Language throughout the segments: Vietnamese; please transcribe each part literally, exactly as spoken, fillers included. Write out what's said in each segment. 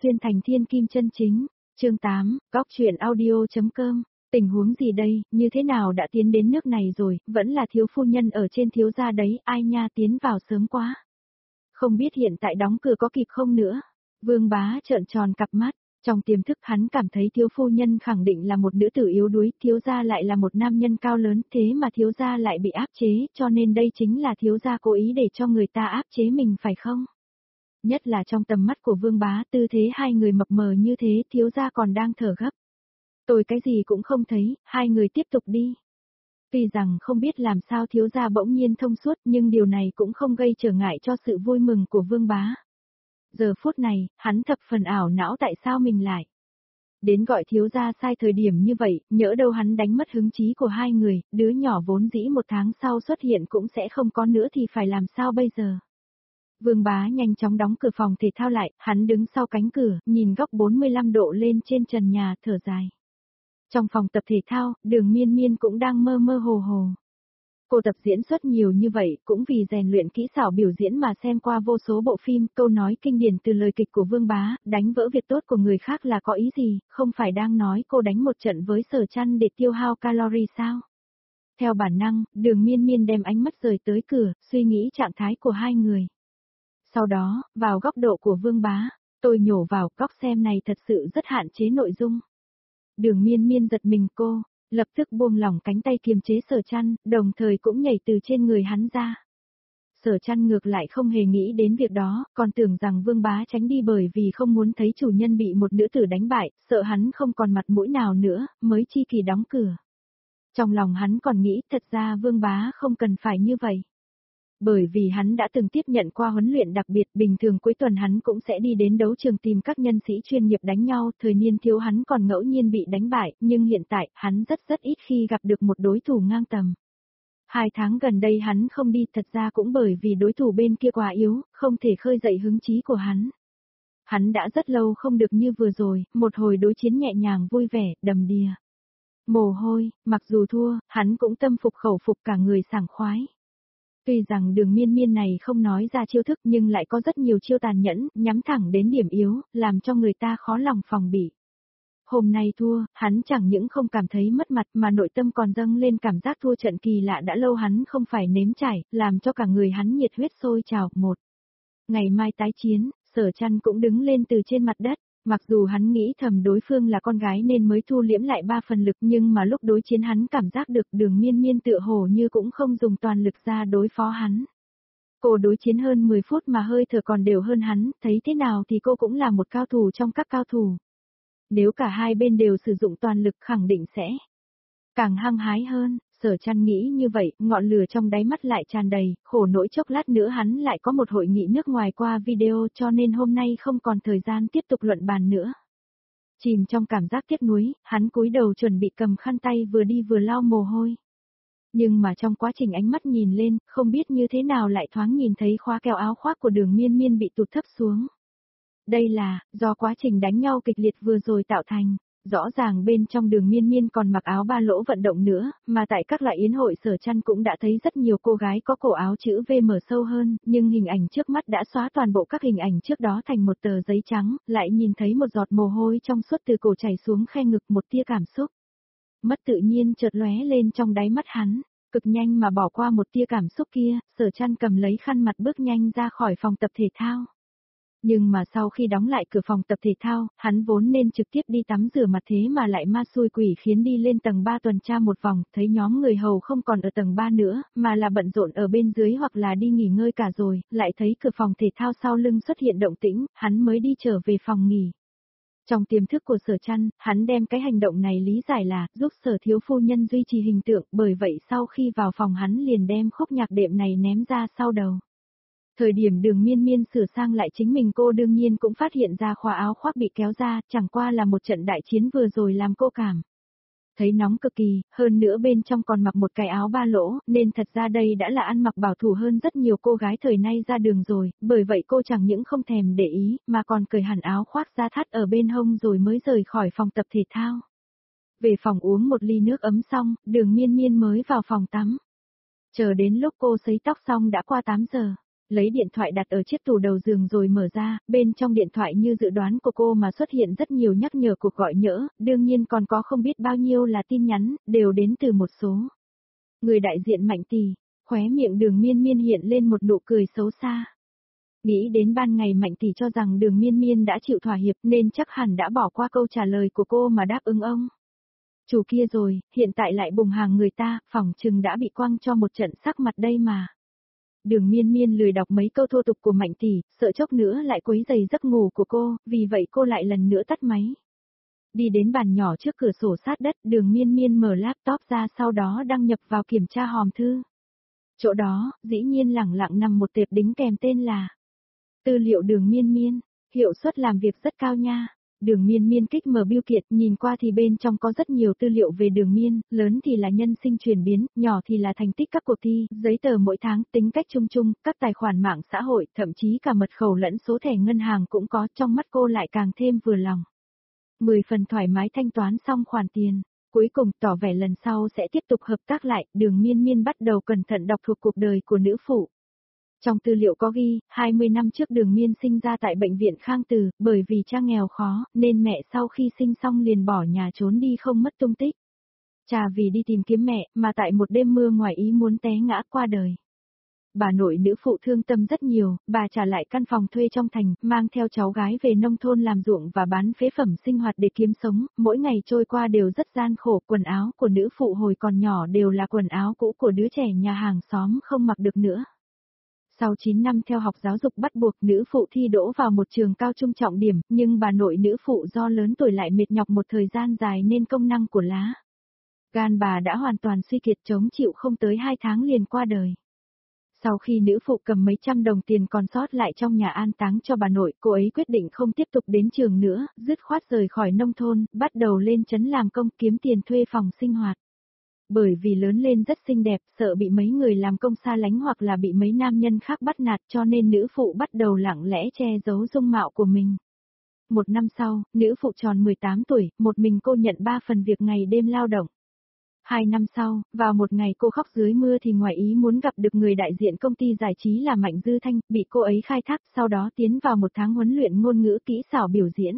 xuyên thành thiên kim chân chính. Chương tám, góc truyện audio chấm com. Tình huống gì đây, như thế nào đã tiến đến nước này rồi, vẫn là thiếu phu nhân ở trên thiếu gia đấy, ai nha tiến vào sớm quá. Không biết hiện tại đóng cửa có kịp không nữa. Vương Bá trợn tròn cặp mắt, trong tiềm thức hắn cảm thấy thiếu phu nhân khẳng định là một nữ tử yếu đuối, thiếu gia lại là một nam nhân cao lớn, thế mà thiếu gia lại bị áp chế, cho nên đây chính là thiếu gia cố ý để cho người ta áp chế mình phải không? Nhất là trong tầm mắt của Vương Bá, tư thế hai người mập mờ như thế, thiếu gia còn đang thở gấp. Tôi cái gì cũng không thấy, hai người tiếp tục đi. Tuy rằng không biết làm sao thiếu gia bỗng nhiên thông suốt, nhưng điều này cũng không gây trở ngại cho sự vui mừng của Vương Bá. Giờ phút này, hắn thập phần ảo não tại sao mình lại đến gọi thiếu gia sai thời điểm như vậy, nhỡ đâu hắn đánh mất hứng chí của hai người, đứa nhỏ vốn dĩ một tháng sau xuất hiện cũng sẽ không có nữa thì phải làm sao bây giờ. Vương Bá nhanh chóng đóng cửa phòng thể thao lại, hắn đứng sau cánh cửa, nhìn góc bốn mươi lăm độ lên trên trần nhà, thở dài. Trong phòng tập thể thao, Đường Miên Miên cũng đang mơ mơ hồ hồ. Cô tập diễn xuất nhiều như vậy, cũng vì rèn luyện kỹ xảo biểu diễn mà xem qua vô số bộ phim, câu nói kinh điển từ lời kịch của Vương Bá, đánh vỡ việc tốt của người khác là có ý gì, không phải đang nói cô đánh một trận với Sở Chăn để tiêu hao calorie sao? Theo bản năng, Đường Miên Miên đem ánh mắt rời tới cửa, suy nghĩ trạng thái của hai người. Sau đó, vào góc độ của Vương Bá, tôi nhổ vào góc xem này thật sự rất hạn chế nội dung. Đường Miên Miên giật mình cô, lập tức buông lỏng cánh tay kiềm chế Sở Chăn, đồng thời cũng nhảy từ trên người hắn ra. Sở Chăn ngược lại không hề nghĩ đến việc đó, còn tưởng rằng Vương Bá tránh đi bởi vì không muốn thấy chủ nhân bị một nữ tử đánh bại, sợ hắn không còn mặt mũi nào nữa, mới chi kỳ đóng cửa. Trong lòng hắn còn nghĩ thật ra Vương Bá không cần phải như vậy. Bởi vì hắn đã từng tiếp nhận qua huấn luyện đặc biệt, bình thường cuối tuần hắn cũng sẽ đi đến đấu trường tìm các nhân sĩ chuyên nghiệp đánh nhau, thời niên thiếu hắn còn ngẫu nhiên bị đánh bại, nhưng hiện tại, hắn rất rất ít khi gặp được một đối thủ ngang tầm. Hai tháng gần đây hắn không đi thật ra cũng bởi vì đối thủ bên kia quá yếu, không thể khơi dậy hứng chí của hắn. Hắn đã rất lâu không được như vừa rồi, một hồi đối chiến nhẹ nhàng vui vẻ, đầm đìa. Mồ hôi, mặc dù thua, hắn cũng tâm phục khẩu phục cả người sảng khoái. Tuy rằng Đường Miên Miên này không nói ra chiêu thức nhưng lại có rất nhiều chiêu tàn nhẫn, nhắm thẳng đến điểm yếu, làm cho người ta khó lòng phòng bị. Hôm nay thua, hắn chẳng những không cảm thấy mất mặt mà nội tâm còn dâng lên cảm giác thua trận kỳ lạ đã lâu hắn không phải nếm trải, làm cho cả người hắn nhiệt huyết sôi trào. Một ngày mai tái chiến, Sở Chăn cũng đứng lên từ trên mặt đất. Mặc dù hắn nghĩ thầm đối phương là con gái nên mới thu liễm lại ba phần lực nhưng mà lúc đối chiến hắn cảm giác được Đường Miên Miên tựa hồ như cũng không dùng toàn lực ra đối phó hắn. Cô đối chiến hơn mười phút mà hơi thở còn đều hơn hắn, thấy thế nào thì cô cũng là một cao thủ trong các cao thủ. Nếu cả hai bên đều sử dụng toàn lực khẳng định sẽ càng hăng hái hơn. Sở Chăn nghĩ như vậy, ngọn lửa trong đáy mắt lại tràn đầy, khổ nỗi chốc lát nữa hắn lại có một hội nghị nước ngoài qua video cho nên hôm nay không còn thời gian tiếp tục luận bàn nữa. Chìm trong cảm giác tiếc nuối, hắn cúi đầu chuẩn bị cầm khăn tay vừa đi vừa lau mồ hôi. Nhưng mà trong quá trình ánh mắt nhìn lên, không biết như thế nào lại thoáng nhìn thấy khóa keo áo khoác của Đường Miên Miên bị tụt thấp xuống. Đây là, do quá trình đánh nhau kịch liệt vừa rồi tạo thành. Rõ ràng bên trong Đường Miên Miên còn mặc áo ba lỗ vận động nữa, mà tại các loại yến hội Sở Chăn cũng đã thấy rất nhiều cô gái có cổ áo chữ V mở sâu hơn, nhưng hình ảnh trước mắt đã xóa toàn bộ các hình ảnh trước đó thành một tờ giấy trắng, lại nhìn thấy một giọt mồ hôi trong suốt từ cổ chảy xuống khe ngực, một tia cảm xúc mất tự nhiên chợt lóe lên trong đáy mắt hắn, cực nhanh mà bỏ qua một tia cảm xúc kia, Sở Chăn cầm lấy khăn mặt bước nhanh ra khỏi phòng tập thể thao. Nhưng mà sau khi đóng lại cửa phòng tập thể thao, hắn vốn nên trực tiếp đi tắm rửa mặt thế mà lại ma xui quỷ khiến đi lên tầng ba tuần tra một vòng, thấy nhóm người hầu không còn ở tầng ba nữa, mà là bận rộn ở bên dưới hoặc là đi nghỉ ngơi cả rồi, lại thấy cửa phòng thể thao sau lưng xuất hiện động tĩnh, hắn mới đi trở về phòng nghỉ. Trong tiềm thức của Sở Chăn, hắn đem cái hành động này lý giải là giúp Sở thiếu phu nhân duy trì hình tượng, bởi vậy sau khi vào phòng hắn liền đem khúc nhạc đệm này ném ra sau đầu. Thời điểm Đường Miên Miên sửa sang lại chính mình cô đương nhiên cũng phát hiện ra khóa áo khoác bị kéo ra, chẳng qua là một trận đại chiến vừa rồi làm cô cảm thấy nóng cực kỳ, hơn nữa bên trong còn mặc một cái áo ba lỗ, nên thật ra đây đã là ăn mặc bảo thủ hơn rất nhiều cô gái thời nay ra đường rồi, bởi vậy cô chẳng những không thèm để ý, mà còn cởi hẳn áo khoác ra thắt ở bên hông rồi mới rời khỏi phòng tập thể thao. Về phòng uống một ly nước ấm xong, Đường Miên Miên mới vào phòng tắm. Chờ đến lúc cô sấy tóc xong đã qua tám giờ. Lấy điện thoại đặt ở chiếc tủ đầu giường rồi mở ra, bên trong điện thoại như dự đoán của cô mà xuất hiện rất nhiều nhắc nhở cuộc gọi nhỡ, đương nhiên còn có không biết bao nhiêu là tin nhắn, đều đến từ một số người đại diện Mạnh Tỷ. Khóe miệng Đường Miên Miên hiện lên một nụ cười xấu xa. Nghĩ đến ban ngày Mạnh Tỷ cho rằng Đường Miên Miên đã chịu thỏa hiệp nên chắc hẳn đã bỏ qua câu trả lời của cô mà đáp ứng ông. Chủ kia rồi, hiện tại lại bùng hàng người ta, phỏng chừng đã bị quăng cho một trận sắc mặt đây mà. Đường Miên Miên lười đọc mấy câu thô tục của Mạnh Tỷ, sợ chốc nữa lại quấy rầy giấc ngủ của cô, vì vậy cô lại lần nữa tắt máy. Đi đến bàn nhỏ trước cửa sổ sát đất, Đường Miên Miên mở laptop ra sau đó đăng nhập vào kiểm tra hòm thư. Chỗ đó, dĩ nhiên lẳng lặng nằm một tệp đính kèm tên là Tư liệu Đường Miên Miên, hiệu suất làm việc rất cao nha. Đường Miên Miên kích mở bưu kiện, nhìn qua thì bên trong có rất nhiều tư liệu về Đường Miên, lớn thì là nhân sinh chuyển biến, nhỏ thì là thành tích các cuộc thi, giấy tờ mỗi tháng, tính cách chung chung, các tài khoản mạng xã hội, thậm chí cả mật khẩu lẫn số thẻ ngân hàng cũng có, trong mắt cô lại càng thêm vừa lòng. Mười phần thoải mái thanh toán xong khoản tiền, cuối cùng tỏ vẻ lần sau sẽ tiếp tục hợp tác lại, Đường Miên Miên bắt đầu cẩn thận đọc thuộc cuộc đời của nữ phụ. Trong tư liệu có ghi, hai mươi năm trước Đường Miên sinh ra tại bệnh viện Khang Từ, bởi vì cha nghèo khó, nên mẹ sau khi sinh xong liền bỏ nhà trốn đi không mất tung tích. Cha vì đi tìm kiếm mẹ, mà tại một đêm mưa ngoài ý muốn té ngã qua đời. Bà nội nữ phụ thương tâm rất nhiều, bà trả lại căn phòng thuê trong thành, mang theo cháu gái về nông thôn làm ruộng và bán phế phẩm sinh hoạt để kiếm sống, mỗi ngày trôi qua đều rất gian khổ, quần áo của nữ phụ hồi còn nhỏ đều là quần áo cũ của đứa trẻ nhà hàng xóm không mặc được nữa. Sau chín năm theo học giáo dục bắt buộc, nữ phụ thi đỗ vào một trường cao trung trọng điểm, nhưng bà nội nữ phụ do lớn tuổi lại mệt nhọc một thời gian dài nên công năng của lá gan bà đã hoàn toàn suy kiệt, chống chịu không tới hai tháng liền qua đời. Sau khi nữ phụ cầm mấy trăm đồng tiền còn sót lại trong nhà an táng cho bà nội, cô ấy quyết định không tiếp tục đến trường nữa, dứt khoát rời khỏi nông thôn, bắt đầu lên trấn làm công kiếm tiền thuê phòng sinh hoạt. Bởi vì lớn lên rất xinh đẹp, sợ bị mấy người làm công xa lánh hoặc là bị mấy nam nhân khác bắt nạt cho nên nữ phụ bắt đầu lặng lẽ che giấu dung mạo của mình. Một năm sau, nữ phụ tròn mười tám tuổi, một mình cô nhận ba phần việc ngày đêm lao động. Hai năm sau, vào một ngày cô khóc dưới mưa thì ngoài ý muốn gặp được người đại diện công ty giải trí là Mạnh Dư Thanh, bị cô ấy khai thác, sau đó tiến vào một tháng huấn luyện ngôn ngữ kỹ xảo biểu diễn.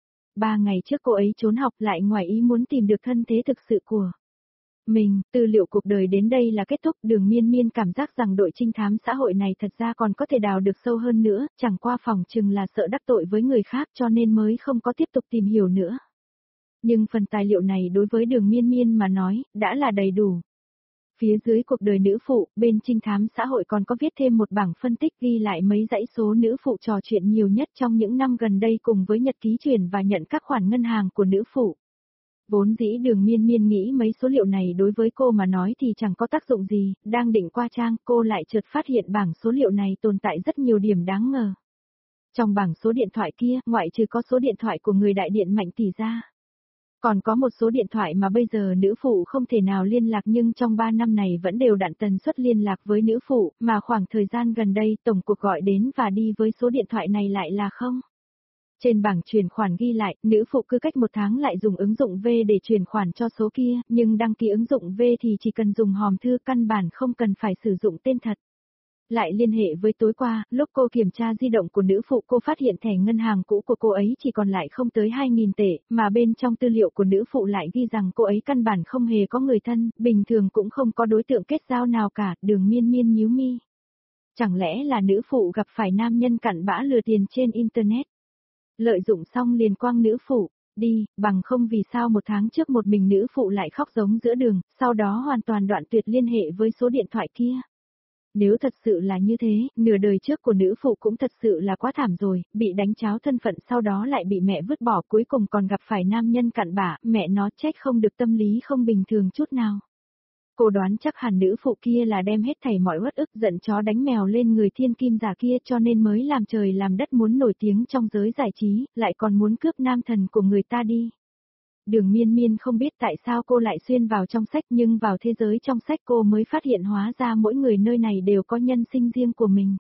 Ba ngày trước cô ấy trốn học lại ngoài ý muốn tìm được thân thế thực sự của mình. Tư liệu cuộc đời đến đây là kết thúc. Đường Miên Miên cảm giác rằng đội trinh thám xã hội này thật ra còn có thể đào được sâu hơn nữa, chẳng qua phòng chừng là sợ đắc tội với người khác cho nên mới không có tiếp tục tìm hiểu nữa. Nhưng phần tài liệu này đối với Đường Miên Miên mà nói, đã là đầy đủ. Phía dưới cuộc đời nữ phụ, bên trinh thám xã hội còn có viết thêm một bảng phân tích ghi lại mấy dãy số nữ phụ trò chuyện nhiều nhất trong những năm gần đây cùng với nhật ký chuyển và nhận các khoản ngân hàng của nữ phụ. Vốn dĩ Đường Miên Miên nghĩ mấy số liệu này đối với cô mà nói thì chẳng có tác dụng gì, đang định qua trang cô lại chợt phát hiện bảng số liệu này tồn tại rất nhiều điểm đáng ngờ. Trong bảng số điện thoại kia, ngoại trừ có số điện thoại của người đại điện Mạnh Tỷ ra, còn có một số điện thoại mà bây giờ nữ phụ không thể nào liên lạc nhưng trong ba năm này vẫn đều đặn tần suất liên lạc với nữ phụ, mà khoảng thời gian gần đây tổng cuộc gọi đến và đi với số điện thoại này lại là không. Trên bảng chuyển khoản ghi lại, nữ phụ cứ cách một tháng lại dùng ứng dụng V để chuyển khoản cho số kia, nhưng đăng ký ứng dụng V thì chỉ cần dùng hòm thư căn bản không cần phải sử dụng tên thật. Lại liên hệ với tối qua, lúc cô kiểm tra di động của nữ phụ cô phát hiện thẻ ngân hàng cũ của cô ấy chỉ còn lại không tới hai nghìn tệ, mà bên trong tư liệu của nữ phụ lại ghi rằng cô ấy căn bản không hề có người thân, bình thường cũng không có đối tượng kết giao nào cả. Đường Miên Miên nhíu mi. Chẳng lẽ là nữ phụ gặp phải nam nhân cặn bã lừa tiền trên Internet? Lợi dụng xong liền quăng nữ phụ đi, bằng không vì sao một tháng trước một mình nữ phụ lại khóc giống giữa đường, sau đó hoàn toàn đoạn tuyệt liên hệ với số điện thoại kia. Nếu thật sự là như thế, nửa đời trước của nữ phụ cũng thật sự là quá thảm rồi, bị đánh tráo thân phận sau đó lại bị mẹ vứt bỏ cuối cùng còn gặp phải nam nhân cặn bã, mẹ nó trách không được tâm lý không bình thường chút nào. Cô đoán chắc hẳn nữ phụ kia là đem hết thảy mọi uất ức giận chó đánh mèo lên người thiên kim giả kia cho nên mới làm trời làm đất muốn nổi tiếng trong giới giải trí, lại còn muốn cướp nam thần của người ta đi. Đường Miên Miên không biết tại sao cô lại xuyên vào trong sách nhưng vào thế giới trong sách cô mới phát hiện hóa ra mỗi người nơi này đều có nhân sinh riêng của mình.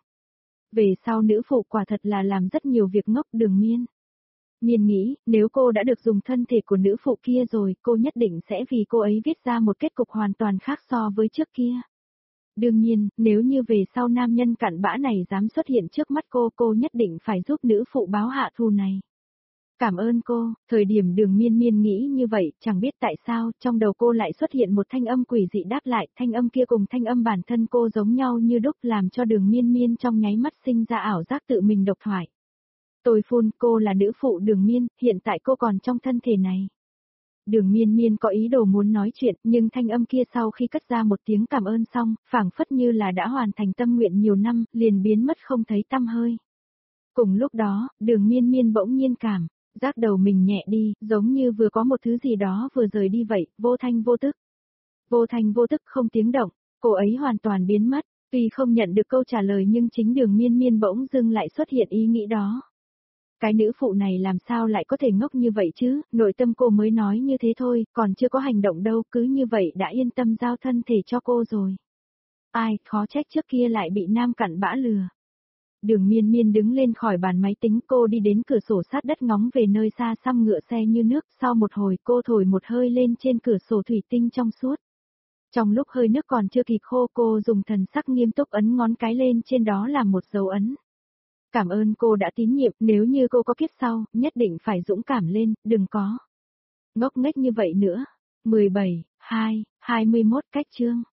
Về sau nữ phụ quả thật là làm rất nhiều việc ngốc. Đường Miên Miên nghĩ, nếu cô đã được dùng thân thể của nữ phụ kia rồi, cô nhất định sẽ vì cô ấy viết ra một kết cục hoàn toàn khác so với trước kia. Đương nhiên, nếu như về sau nam nhân cặn bã này dám xuất hiện trước mắt cô, cô nhất định phải giúp nữ phụ báo hạ thù này. Cảm ơn cô, thời điểm Đường Miên Miên nghĩ như vậy, chẳng biết tại sao, trong đầu cô lại xuất hiện một thanh âm quỷ dị đáp lại, thanh âm kia cùng thanh âm bản thân cô giống nhau như đúc, làm cho Đường Miên Miên trong nháy mắt sinh ra ảo giác tự mình độc thoại. Tôi phun, cô là nữ phụ Đường Miên, hiện tại cô còn trong thân thể này. Đường Miên Miên có ý đồ muốn nói chuyện, nhưng thanh âm kia sau khi cất ra một tiếng cảm ơn xong, phảng phất như là đã hoàn thành tâm nguyện nhiều năm, liền biến mất không thấy tăm hơi. Cùng lúc đó, Đường Miên Miên bỗng nhiên cảm giác đầu mình nhẹ đi, giống như vừa có một thứ gì đó vừa rời đi vậy, vô thanh vô tức. Vô thanh vô tức không tiếng động, cô ấy hoàn toàn biến mất, tuy không nhận được câu trả lời nhưng chính Đường Miên Miên bỗng dưng lại xuất hiện ý nghĩ đó. Cái nữ phụ này làm sao lại có thể ngốc như vậy chứ, nội tâm cô mới nói như thế thôi, còn chưa có hành động đâu, cứ như vậy đã yên tâm giao thân thể cho cô rồi. Ai, khó trách trước kia lại bị nam cặn bã lừa. Đường Miên Miên đứng lên khỏi bàn máy tính, cô đi đến cửa sổ sát đất ngóng về nơi xa xăm ngựa xe như nước, sau một hồi cô thổi một hơi lên trên cửa sổ thủy tinh trong suốt. Trong lúc hơi nước còn chưa kịp khô, cô dùng thần sắc nghiêm túc ấn ngón cái lên trên đó làm một dấu ấn. Cảm ơn cô đã tín nhiệm, nếu như cô có kiếp sau, nhất định phải dũng cảm lên, đừng có ngốc nghếch như vậy nữa. mười bảy, hai, hai mươi mốt cách chương.